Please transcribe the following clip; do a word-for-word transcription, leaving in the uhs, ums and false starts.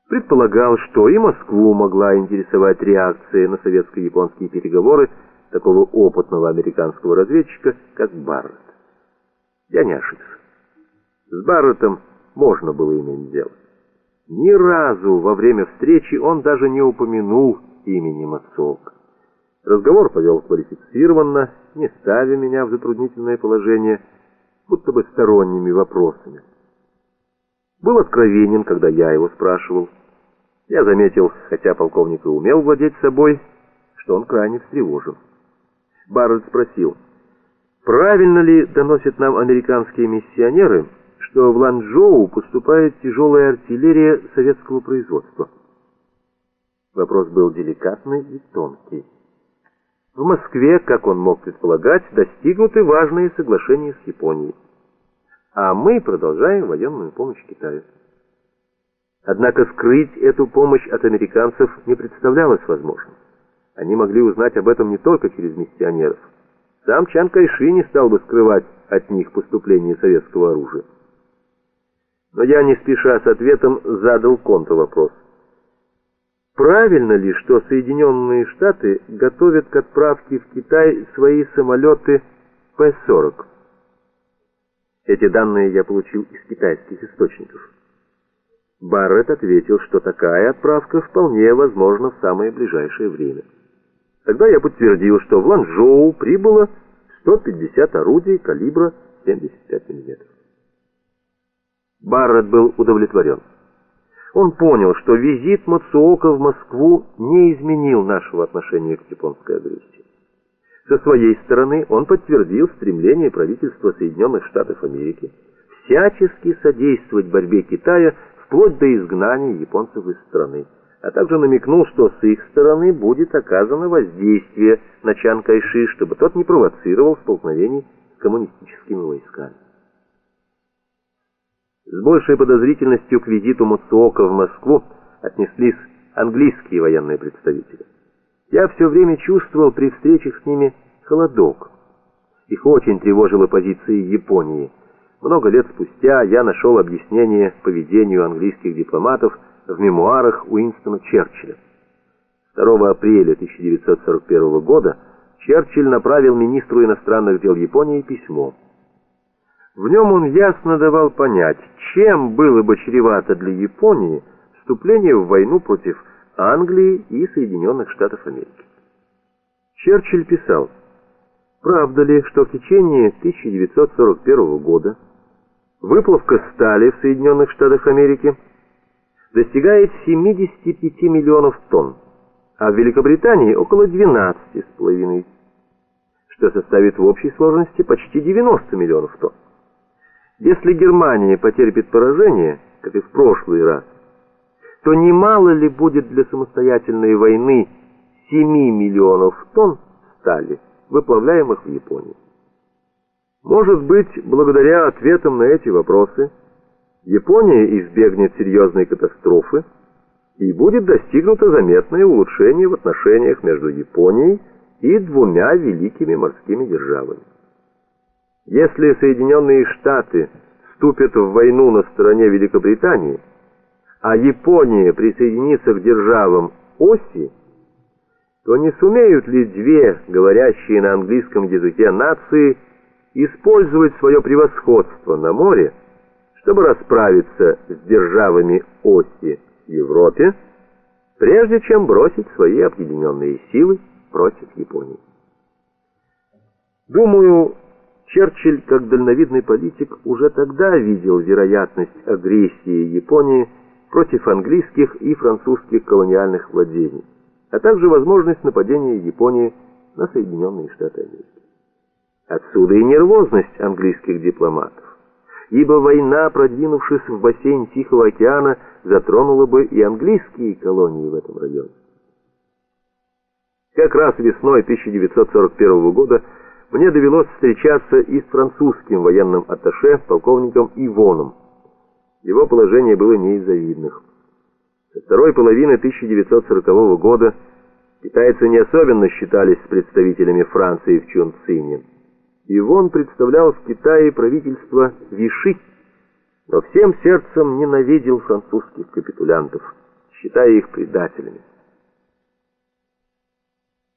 Предполагал, что и Москву могла интересовать реакция на советско-японские переговоры такого опытного американского разведчика, как Барретт. Я не ошибся. С Барреттом можно было иметь дело. Ни разу во время встречи он даже не упомянул имени Мацуока. Разговор повел квалифицированно, не ставя меня в затруднительное положение, будто бы сторонними вопросами. Был откровенен, когда я его спрашивал. Я заметил, хотя полковник и умел владеть собой, что он крайне встревожен. Барретт спросил, правильно ли доносят нам американские миссионеры, что в Ланчжоу поступает тяжелая артиллерия советского производства? Вопрос был деликатный и тонкий. В Москве, как он мог предполагать, достигнуты важные соглашения с Японией. А мы продолжаем военную помощь Китаю. Однако скрыть эту помощь от американцев не представлялось возможным. Они могли узнать об этом не только через миссионеров. Сам Чан Кайши не стал бы скрывать от них поступление советского оружия. Но я, не спеша с ответом, задал контрвопрос. Правильно ли, что Соединенные Штаты готовят к отправке в Китай свои самолеты Пэ сорок? Эти данные я получил из китайских источников. Барретт ответил, что такая отправка вполне возможна в самое ближайшее время. Тогда я подтвердил, что в Ланчжоу прибыло сто пятьдесят орудий калибра семьдесят пять миллиметров. Барретт был удовлетворен. Он понял, что визит Мацуока в Москву не изменил нашего отношения к японской агрессии. Со своей стороны он подтвердил стремление правительства Соединенных Штатов Америки всячески содействовать борьбе Китая вплоть до изгнания японцев из страны, а также намекнул, что с их стороны будет оказано воздействие на Чан Кайши, чтобы тот не провоцировал столкновений с коммунистическими войсками. С большей подозрительностью к визиту Мацуока в Москву отнеслись английские военные представители. Я все время чувствовал при встречах с ними холодок. Их очень тревожила позиция Японии. Много лет спустя я нашел объяснение поведению английских дипломатов в мемуарах Уинстона Черчилля. второго апреля тысяча девятьсот сорок первого года Черчилль направил министру иностранных дел Японии письмо. В нем он ясно давал понять, чем было бы чревато для Японии вступление в войну против Англии и Соединенных Штатов Америки. Черчилль писал, правда ли, что в течение тысяча девятьсот сорок первого года выплавка стали в Соединенных Штатах Америки достигает семидесяти пяти миллионов тонн, а в Великобритании около двенадцати с половиной, что составит в общей сложности почти девяносто миллионов тонн. Если Германия потерпит поражение, как и в прошлый раз, то немало ли будет для самостоятельной войны семи миллионов тонн стали, выплавляемых в Японии? Может быть, благодаря ответам на эти вопросы, Япония избегнет серьезной катастрофы и будет достигнуто заметное улучшение в отношениях между Японией и двумя великими морскими державами. Если Соединенные Штаты вступят в войну на стороне Великобритании, а Япония присоединится к державам оси, то не сумеют ли две говорящие на английском языке нации использовать свое превосходство на море, чтобы расправиться с державами оси в Европе, прежде чем бросить свои объединенные силы против Японии? Думаю, Черчилль, как дальновидный политик, уже тогда видел вероятность агрессии Японии против английских и французских колониальных владений, а также возможность нападения Японии на Соединенные Штаты Америки. Отсюда и нервозность английских дипломатов, ибо война, продвинувшись в бассейн Тихого океана, затронула бы и английские колонии в этом районе. Как раз весной тысяча девятьсот сорок первого года мне довелось встречаться и с французским военным атташе полковником Ивоном. Его положение было не из завидных. Со второй половины тысяча девятьсот сорокового года китайцы не особенно считались с представителями Франции в Чунцине. Ивон представлял в Китае правительство Виши, но всем сердцем ненавидел французских капитулянтов. считая их предателями.